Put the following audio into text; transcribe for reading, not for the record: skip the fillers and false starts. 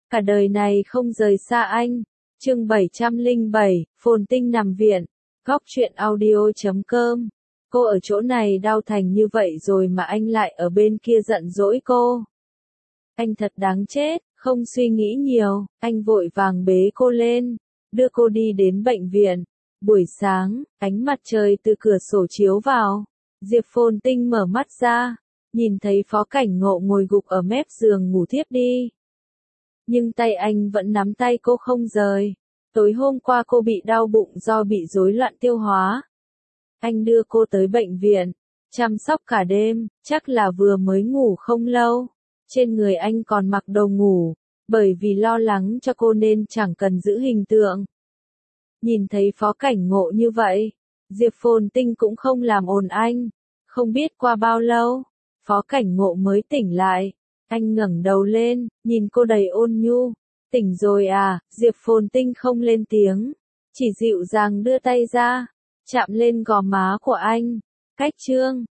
cả đời này không rời xa anh. Chương 707, Phồn Tinh nằm viện. Góc truyện audio.com. Cô ở chỗ này đau thành như vậy rồi mà anh lại ở bên kia giận dỗi cô. Anh thật đáng chết, không suy nghĩ nhiều, anh vội vàng bế cô lên, đưa cô đi đến bệnh viện. Buổi sáng, ánh mặt trời từ cửa sổ chiếu vào. Diệp Phồn Tinh mở mắt ra, nhìn thấy Phó Cảnh Ngộ ngồi gục ở mép giường ngủ thiếp đi. Nhưng tay anh vẫn nắm tay cô không rời. Tối hôm qua cô bị đau bụng do bị rối loạn tiêu hóa. Anh đưa cô tới bệnh viện, chăm sóc cả đêm, chắc là vừa mới ngủ không lâu. Trên người anh còn mặc đồ ngủ, bởi vì lo lắng cho cô nên chẳng cần giữ hình tượng. Nhìn thấy Phó Cảnh Ngộ như vậy, Diệp Phồn Tinh cũng không làm ồn anh. Không biết qua bao lâu, Phó Cảnh Ngộ mới tỉnh lại. Anh ngẩng đầu lên, nhìn cô đầy ôn nhu. Tỉnh rồi à? Diệp Phồn Tinh không lên tiếng, chỉ dịu dàng đưa tay ra, chạm lên gò má của anh. Cách Trương,